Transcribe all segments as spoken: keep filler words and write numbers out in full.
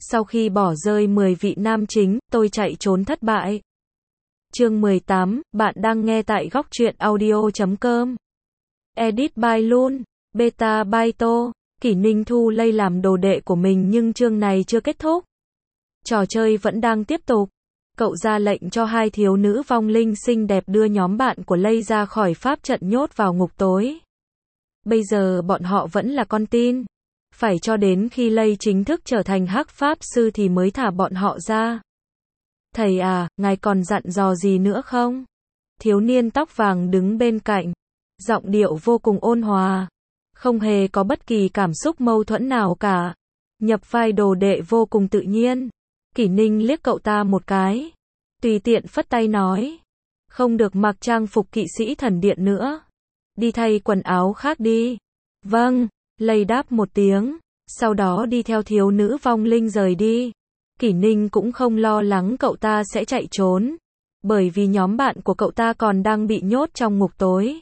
Sau khi bỏ rơi mười vị nam chính, tôi chạy trốn thất bại. Chương mười tám, bạn đang nghe tại góc truyện audio chấm com. Edit by Loon, Beta by To. Kỷ Ninh thu Lây làm đồ đệ của mình nhưng chương này chưa kết thúc. Trò chơi vẫn đang tiếp tục. Cậu ra lệnh cho hai thiếu nữ vong linh xinh đẹp đưa nhóm bạn của Lây ra khỏi pháp trận nhốt vào ngục tối. Bây giờ bọn họ vẫn là con tin. Phải cho đến khi Lây chính thức trở thành hắc pháp sư thì mới thả bọn họ ra. Thầy à, ngài còn dặn dò gì nữa không? Thiếu niên tóc vàng đứng bên cạnh. Giọng điệu vô cùng ôn hòa. Không hề có bất kỳ cảm xúc mâu thuẫn nào cả. Nhập vai đồ đệ vô cùng tự nhiên. Kỷ Ninh liếc cậu ta một cái. Tùy tiện phất tay nói. Không được mặc trang phục kỵ sĩ thần điện nữa. Đi thay quần áo khác đi. Vâng, Lây đáp một tiếng. Sau đó đi theo thiếu nữ vong linh rời đi. Kỷ Ninh cũng không lo lắng cậu ta sẽ chạy trốn. Bởi vì nhóm bạn của cậu ta còn đang bị nhốt trong ngục tối.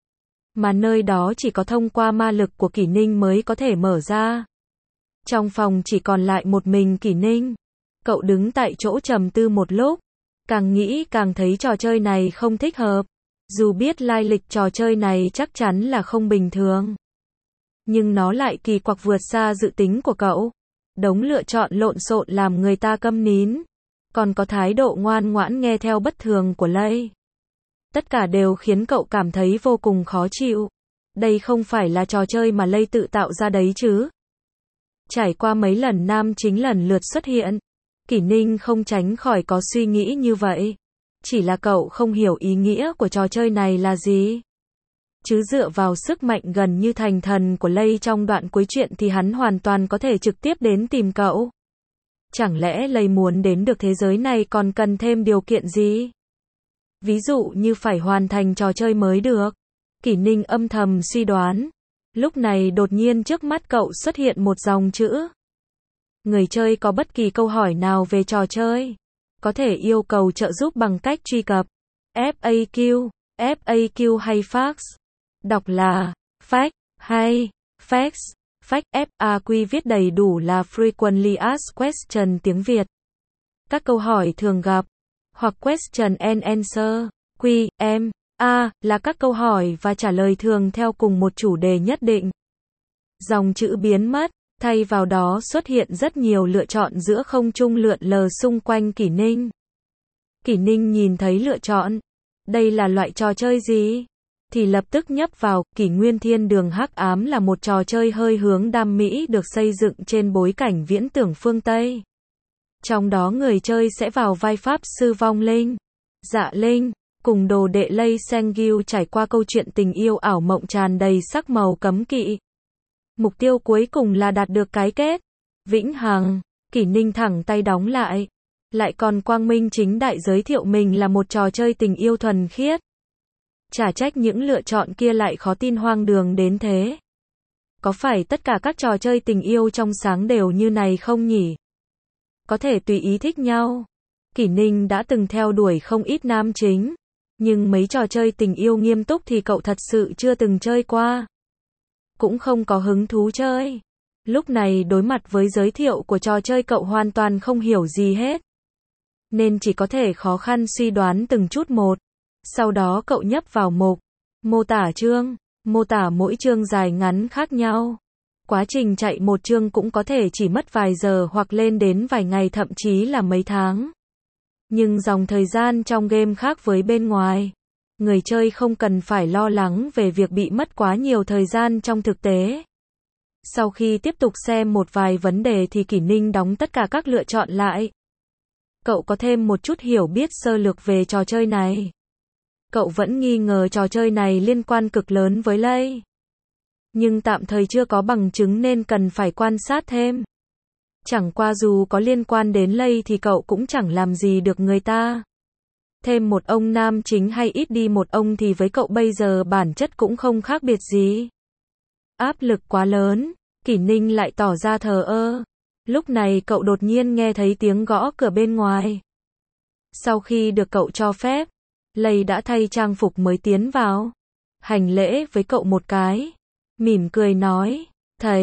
Mà nơi đó chỉ có thông qua ma lực của Kỷ Ninh mới có thể mở ra. Trong phòng chỉ còn lại một mình Kỷ Ninh. Cậu đứng tại chỗ trầm tư một lúc. Càng nghĩ càng thấy trò chơi này không thích hợp. Dù biết lai lịch trò chơi này chắc chắn là không bình thường. Nhưng nó lại kỳ quặc vượt xa dự tính của cậu. Đống lựa chọn lộn xộn làm người ta câm nín. Còn có thái độ ngoan ngoãn nghe theo bất thường của Lây. Tất cả đều khiến cậu cảm thấy vô cùng khó chịu. Đây không phải là trò chơi mà Lây tự tạo ra đấy chứ. Trải qua mấy lần nam chính lần lượt xuất hiện. Kỷ Ninh không tránh khỏi có suy nghĩ như vậy. Chỉ là cậu không hiểu ý nghĩa của trò chơi này là gì. Chứ dựa vào sức mạnh gần như thành thần của Lây trong đoạn cuối truyện thì hắn hoàn toàn có thể trực tiếp đến tìm cậu. Chẳng lẽ Lây muốn đến được thế giới này còn cần thêm điều kiện gì? Ví dụ như phải hoàn thành trò chơi mới được. Kỷ Ninh âm thầm suy đoán. Lúc này đột nhiên trước mắt cậu xuất hiện một dòng chữ. Người chơi có bất kỳ câu hỏi nào về trò chơi, có thể yêu cầu trợ giúp bằng cách truy cập. ép a quy, ép a quy hay fax. Đọc là fax hay fax. Fax ép a quy viết đầy đủ là Frequently Asked Question tiếng Việt. Các câu hỏi thường gặp. Hoặc Question and Answer. Q, M, A là các câu hỏi và trả lời thường theo cùng một chủ đề nhất định. Dòng chữ biến mất. Thay vào đó xuất hiện rất nhiều lựa chọn giữa không trung lượn lờ xung quanh Kỷ Ninh. Kỷ Ninh nhìn thấy lựa chọn. Đây là loại trò chơi gì? Thì lập tức nhấp vào. Kỷ Nguyên Thiên Đường Hắc Ám là một trò chơi hơi hướng đam mỹ được xây dựng trên bối cảnh viễn tưởng phương Tây. Trong đó người chơi sẽ vào vai pháp sư vong linh, Dạ Linh, cùng đồ đệ Lây Sengil trải qua câu chuyện tình yêu ảo mộng tràn đầy sắc màu cấm kỵ. Mục tiêu cuối cùng là đạt được cái kết vĩnh hằng. Kỷ Ninh thẳng tay đóng lại. Lại còn quang minh chính đại giới thiệu mình là một trò chơi tình yêu thuần khiết. Chả trách những lựa chọn kia lại khó tin hoang đường đến thế. Có phải tất cả các trò chơi tình yêu trong sáng đều như này không nhỉ? Có thể tùy ý thích nhau. Kỷ Ninh đã từng theo đuổi không ít nam chính. Nhưng mấy trò chơi tình yêu nghiêm túc thì cậu thật sự chưa từng chơi qua. Cũng không có hứng thú chơi. Lúc này đối mặt với giới thiệu của trò chơi cậu hoàn toàn không hiểu gì hết. Nên chỉ có thể khó khăn suy đoán từng chút một. Sau đó cậu nhấp vào mục mô tả chương, mô tả mỗi chương dài ngắn khác nhau. Quá trình chạy một chương cũng có thể chỉ mất vài giờ hoặc lên đến vài ngày thậm chí là mấy tháng. Nhưng dòng thời gian trong game khác với bên ngoài. Người chơi không cần phải lo lắng về việc bị mất quá nhiều thời gian trong thực tế. Sau khi tiếp tục xem một vài vấn đề thì Kỷ Ninh đóng tất cả các lựa chọn lại. Cậu có thêm một chút hiểu biết sơ lược về trò chơi này. Cậu vẫn nghi ngờ trò chơi này liên quan cực lớn với Lây. Nhưng tạm thời chưa có bằng chứng nên cần phải quan sát thêm. Chẳng qua dù có liên quan đến Lây thì cậu cũng chẳng làm gì được người ta. Thêm một ông nam chính hay ít đi một ông thì với cậu bây giờ bản chất cũng không khác biệt gì. Áp lực quá lớn, Kỷ Ninh lại tỏ ra thờ ơ. Lúc này cậu đột nhiên nghe thấy tiếng gõ cửa bên ngoài. Sau khi được cậu cho phép, Lây đã thay trang phục mới tiến vào. Hành lễ với cậu một cái. Mỉm cười nói, thầy,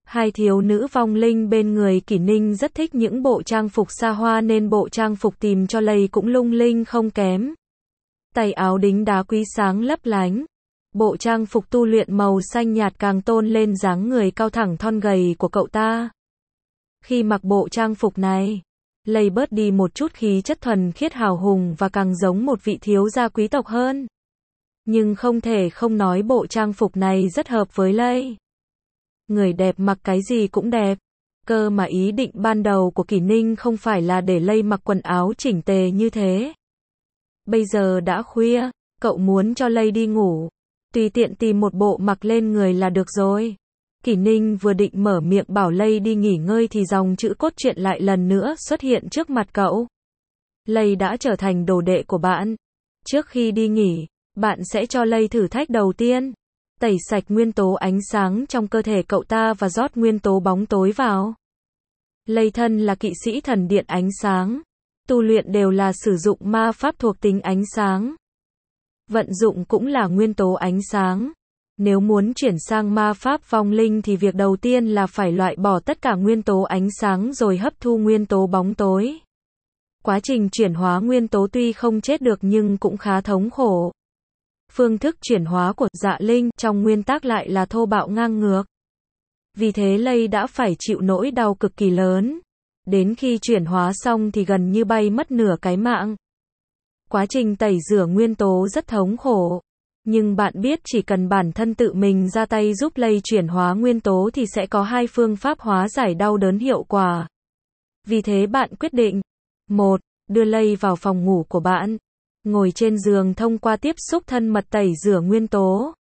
Hai thiếu nữ vong linh bên người Kỷ Ninh rất thích những bộ trang phục xa hoa nên bộ trang phục tìm cho Lây cũng lung linh không kém. Tay áo đính đá quý sáng lấp lánh. Bộ trang phục tu luyện màu xanh nhạt càng tôn lên dáng người cao thẳng thon gầy của cậu ta. Khi mặc bộ trang phục này, Lây bớt đi một chút khí chất thuần khiết hào hùng và càng giống một vị thiếu gia quý tộc hơn. Nhưng không thể không nói bộ trang phục này rất hợp với Lây. Người đẹp mặc cái gì cũng đẹp. Cơ mà ý định ban đầu của Kỷ Ninh không phải là để Lây mặc quần áo chỉnh tề như thế. Bây giờ đã khuya, cậu muốn cho Lây đi ngủ. Tùy tiện tìm một bộ mặc lên người là được rồi. Kỷ Ninh vừa định mở miệng bảo Lây đi nghỉ ngơi thì dòng chữ cốt truyện lại lần nữa xuất hiện trước mặt cậu. Lây đã trở thành đồ đệ của bạn. Trước khi đi nghỉ, bạn sẽ cho Lây thử thách đầu tiên. Tẩy sạch nguyên tố ánh sáng trong cơ thể cậu ta và rót nguyên tố bóng tối vào. Lây thân là kỵ sĩ thần điện ánh sáng. Tu luyện đều là sử dụng ma pháp thuộc tính ánh sáng. Vận dụng cũng là nguyên tố ánh sáng. Nếu muốn chuyển sang ma pháp vong linh thì việc đầu tiên là phải loại bỏ tất cả nguyên tố ánh sáng rồi hấp thu nguyên tố bóng tối. Quá trình chuyển hóa nguyên tố tuy không chết được nhưng cũng khá thống khổ. Phương thức chuyển hóa của Dạ Linh trong nguyên tắc lại là thô bạo ngang ngược. Vì thế Lây đã phải chịu nỗi đau cực kỳ lớn. Đến khi chuyển hóa xong thì gần như bay mất nửa cái mạng. Quá trình tẩy rửa nguyên tố rất thống khổ. Nhưng bạn biết chỉ cần bản thân tự mình ra tay giúp Lây chuyển hóa nguyên tố thì sẽ có hai phương pháp hóa giải đau đớn hiệu quả. Vì thế bạn quyết định. một. Đưa Lây vào phòng ngủ của bạn. Ngồi trên giường thông qua tiếp xúc thân mật tẩy rửa nguyên tố.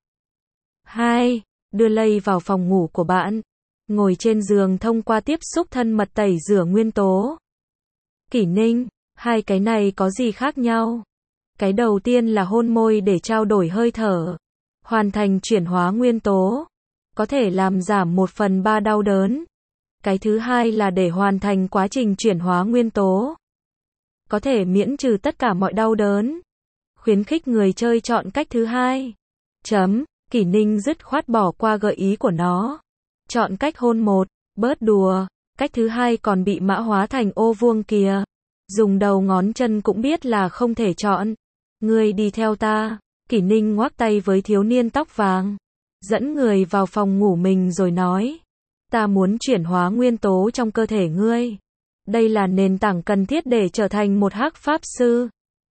hai. Đưa Lây vào phòng ngủ của bạn. Ngồi trên giường thông qua tiếp xúc thân mật tẩy rửa nguyên tố. Kỷ Ninh, hai cái này có gì khác nhau? Cái đầu tiên là hôn môi để trao đổi hơi thở. Hoàn thành chuyển hóa nguyên tố. Có thể làm giảm một phần ba đau đớn. Cái thứ hai là để hoàn thành quá trình chuyển hóa nguyên tố. Có thể miễn trừ tất cả mọi đau đớn. Khuyến khích người chơi chọn cách thứ hai. Chấm, Kỷ Ninh dứt khoát bỏ qua gợi ý của nó. Chọn cách hôn một, bớt đùa. Cách thứ hai còn bị mã hóa thành ô vuông kìa. Dùng đầu ngón chân cũng biết là không thể chọn. Ngươi đi theo ta. Kỷ Ninh ngoắc tay với thiếu niên tóc vàng. Dẫn người vào phòng ngủ mình rồi nói. Ta muốn chuyển hóa nguyên tố trong cơ thể ngươi. Đây là nền tảng cần thiết để trở thành một hắc pháp sư.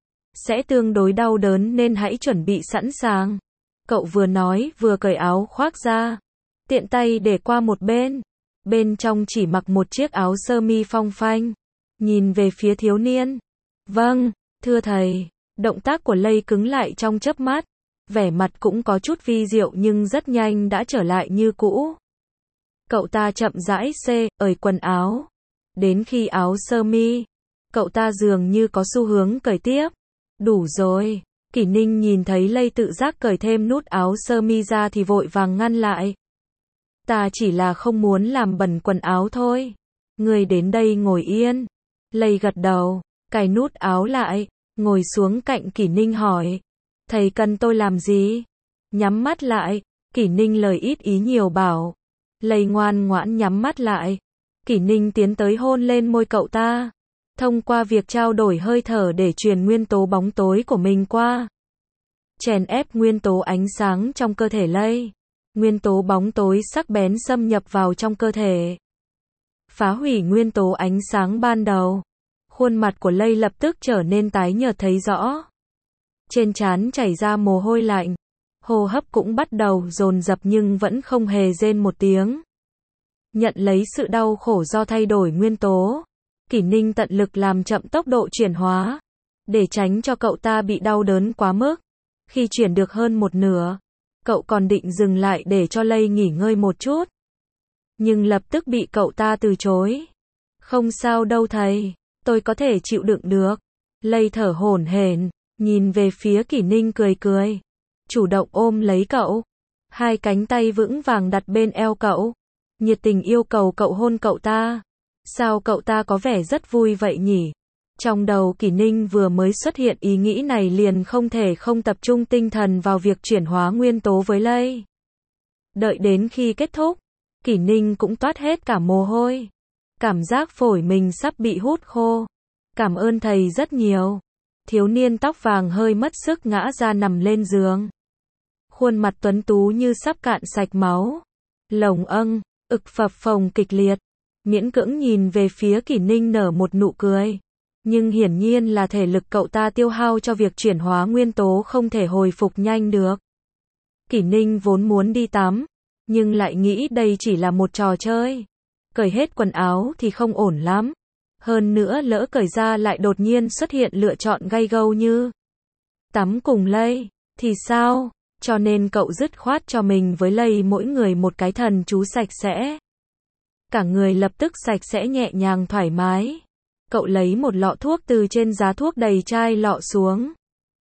Sẽ tương đối đau đớn nên hãy chuẩn bị sẵn sàng. Cậu vừa nói vừa cởi áo khoác ra. Tiện tay để qua một bên. Bên trong chỉ mặc một chiếc áo sơ mi phong phanh. Nhìn về phía thiếu niên. Vâng, thưa thầy. Động tác của Lây cứng lại trong chớp mắt. Vẻ mặt cũng có chút vi diệu nhưng rất nhanh đã trở lại như cũ. Cậu ta chậm rãi xê, ởi quần áo. Đến khi áo sơ mi, cậu ta dường như có xu hướng cởi tiếp. Đủ rồi. Kỷ Ninh nhìn thấy Lây tự giác cởi thêm nút áo sơ mi ra thì vội vàng ngăn lại. Ta chỉ là không muốn làm bẩn quần áo thôi. Người đến đây ngồi yên. Lây gật đầu, cài nút áo lại, ngồi xuống cạnh Kỷ Ninh hỏi. Thầy cần tôi làm gì? Nhắm mắt lại. Kỷ Ninh lời ít ý nhiều bảo. Lây ngoan ngoãn nhắm mắt lại. Kỷ Ninh tiến tới hôn lên môi cậu ta. Thông qua việc trao đổi hơi thở để truyền nguyên tố bóng tối của mình qua. Chèn ép nguyên tố ánh sáng trong cơ thể Lây. Nguyên tố bóng tối sắc bén xâm nhập vào trong cơ thể. Phá hủy nguyên tố ánh sáng ban đầu. Khuôn mặt của Lây lập tức trở nên tái nhợt thấy rõ. Trên trán chảy ra mồ hôi lạnh. Hô hấp cũng bắt đầu dồn dập nhưng vẫn không hề rên một tiếng. Nhận lấy sự đau khổ do thay đổi nguyên tố. Kỷ Ninh tận lực làm chậm tốc độ chuyển hóa. Để tránh cho cậu ta bị đau đớn quá mức. Khi chuyển được hơn một nửa, cậu còn định dừng lại để cho Lây nghỉ ngơi một chút. Nhưng lập tức bị cậu ta từ chối. Không sao đâu thầy, tôi có thể chịu đựng được. Lây thở hổn hển, nhìn về phía Kỷ Ninh cười cười. Chủ động ôm lấy cậu. Hai cánh tay vững vàng đặt bên eo cậu. Nhiệt tình yêu cầu cậu hôn cậu ta. Sao cậu ta có vẻ rất vui vậy nhỉ? Trong đầu Kỷ Ninh vừa mới xuất hiện ý nghĩ này liền không thể không tập trung tinh thần vào việc chuyển hóa nguyên tố với Lây. Đợi đến khi kết thúc, Kỷ Ninh cũng toát hết cả mồ hôi. Cảm giác phổi mình sắp bị hút khô. Cảm ơn thầy rất nhiều. Thiếu niên tóc vàng hơi mất sức ngã ra nằm lên giường. Khuôn mặt tuấn tú như sắp cạn sạch máu. Lồng âng, ực phập phồng kịch liệt. Miễn cưỡng nhìn về phía Kỷ Ninh nở một nụ cười. Nhưng hiển nhiên là thể lực cậu ta tiêu hao cho việc chuyển hóa nguyên tố không thể hồi phục nhanh được. Kỷ Ninh vốn muốn đi tắm, nhưng lại nghĩ đây chỉ là một trò chơi. Cởi hết quần áo thì không ổn lắm. Hơn nữa lỡ cởi ra lại đột nhiên xuất hiện lựa chọn gay gâu như tắm cùng Lây, thì sao? Cho nên cậu dứt khoát cho mình với Lây mỗi người một cái thần chú sạch sẽ. Cả người lập tức sạch sẽ nhẹ nhàng thoải mái. Cậu lấy một lọ thuốc từ trên giá thuốc đầy chai lọ xuống.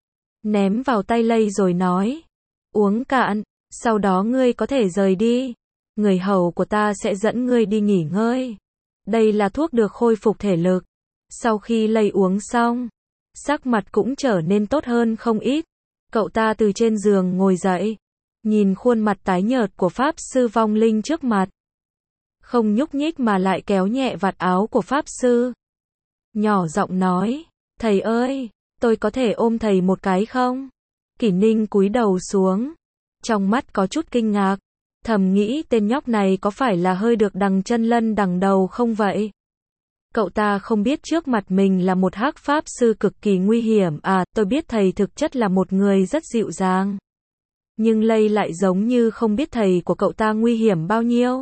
Ném vào tay Lây rồi nói. Uống cạn, sau đó ngươi có thể rời đi. Người hầu của ta sẽ dẫn ngươi đi nghỉ ngơi. Đây là thuốc được khôi phục thể lực. Sau khi Lây uống xong, sắc mặt cũng trở nên tốt hơn không ít. Cậu ta từ trên giường ngồi dậy, nhìn khuôn mặt tái nhợt của Pháp Sư vong linh trước mặt. Không nhúc nhích mà lại kéo nhẹ vạt áo của Pháp Sư. Nhỏ giọng nói, thầy ơi, tôi có thể ôm thầy một cái không? Kỷ Ninh cúi đầu xuống, trong mắt có chút kinh ngạc, thầm nghĩ tên nhóc này có phải là hơi được đằng chân lân đằng đầu không vậy? Cậu ta không biết trước mặt mình là một hắc Pháp Sư cực kỳ nguy hiểm. À, tôi biết thầy thực chất là một người rất dịu dàng. Nhưng Lây lại giống như không biết thầy của cậu ta nguy hiểm bao nhiêu.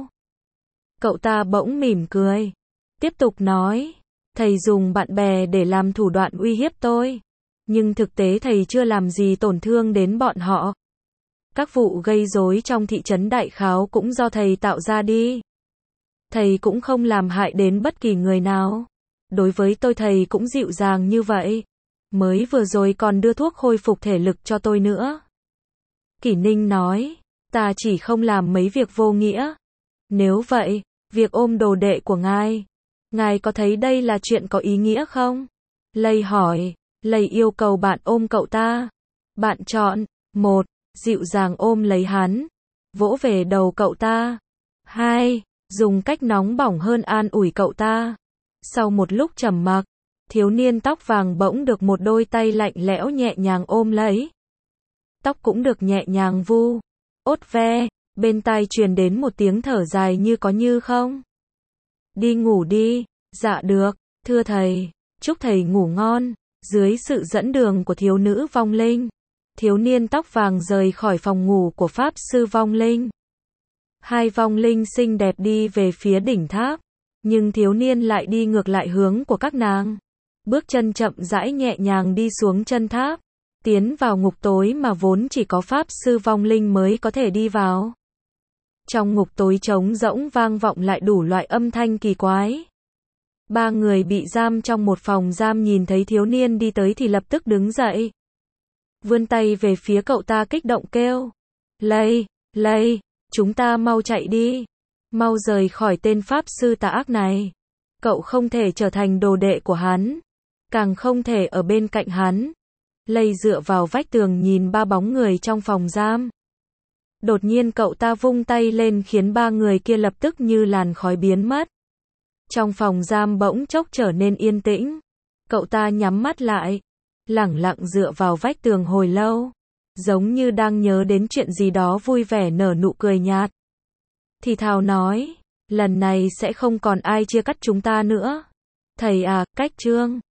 Cậu ta bỗng mỉm cười, tiếp tục nói, thầy dùng bạn bè để làm thủ đoạn uy hiếp tôi. Nhưng thực tế thầy chưa làm gì tổn thương đến bọn họ. Các vụ gây rối trong thị trấn Đại Kháo cũng do thầy tạo ra đi. Thầy cũng không làm hại đến bất kỳ người nào. Đối với tôi thầy cũng dịu dàng như vậy. Mới vừa rồi còn đưa thuốc khôi phục thể lực cho tôi nữa. Kỷ Ninh nói, ta chỉ không làm mấy việc vô nghĩa. Nếu vậy, việc ôm đồ đệ của ngài, ngài có thấy đây là chuyện có ý nghĩa không? Lây hỏi, Lây yêu cầu bạn ôm cậu ta. Bạn chọn, một, dịu dàng ôm lấy hắn, vỗ về đầu cậu ta. Hai, dùng cách nóng bỏng hơn an ủi cậu ta. Sau một lúc trầm mặc, thiếu niên tóc vàng bỗng được một đôi tay lạnh lẽo nhẹ nhàng ôm lấy. Tóc cũng được nhẹ nhàng vu, ốt ve, bên tai truyền đến một tiếng thở dài như có như không. Đi ngủ đi, dạ được, thưa thầy, chúc thầy ngủ ngon. Dưới sự dẫn đường của thiếu nữ vong linh, thiếu niên tóc vàng rời khỏi phòng ngủ của Pháp Sư vong linh. Hai vong linh xinh đẹp đi về phía đỉnh tháp, nhưng thiếu niên lại đi ngược lại hướng của các nàng. Bước chân chậm rãi nhẹ nhàng đi xuống chân tháp, tiến vào ngục tối mà vốn chỉ có Pháp Sư vong linh mới có thể đi vào. Trong ngục tối trống rỗng vang vọng lại đủ loại âm thanh kỳ quái. Ba người bị giam trong một phòng giam nhìn thấy thiếu niên đi tới thì lập tức đứng dậy. Vươn tay về phía cậu ta kích động kêu. Lây, Lây, chúng ta mau chạy đi. Mau rời khỏi tên Pháp Sư tà ác này. Cậu không thể trở thành đồ đệ của hắn. Càng không thể ở bên cạnh hắn. Lây dựa vào vách tường nhìn ba bóng người trong phòng giam. Đột nhiên cậu ta vung tay lên khiến ba người kia lập tức như làn khói biến mất. Trong phòng giam bỗng chốc trở nên yên tĩnh. Cậu ta nhắm mắt lại, lẳng lặng dựa vào vách tường hồi lâu, giống như đang nhớ đến chuyện gì đó vui vẻ nở nụ cười nhạt. Thì thào nói, lần này sẽ không còn ai chia cắt chúng ta nữa. Thầy à, cách chương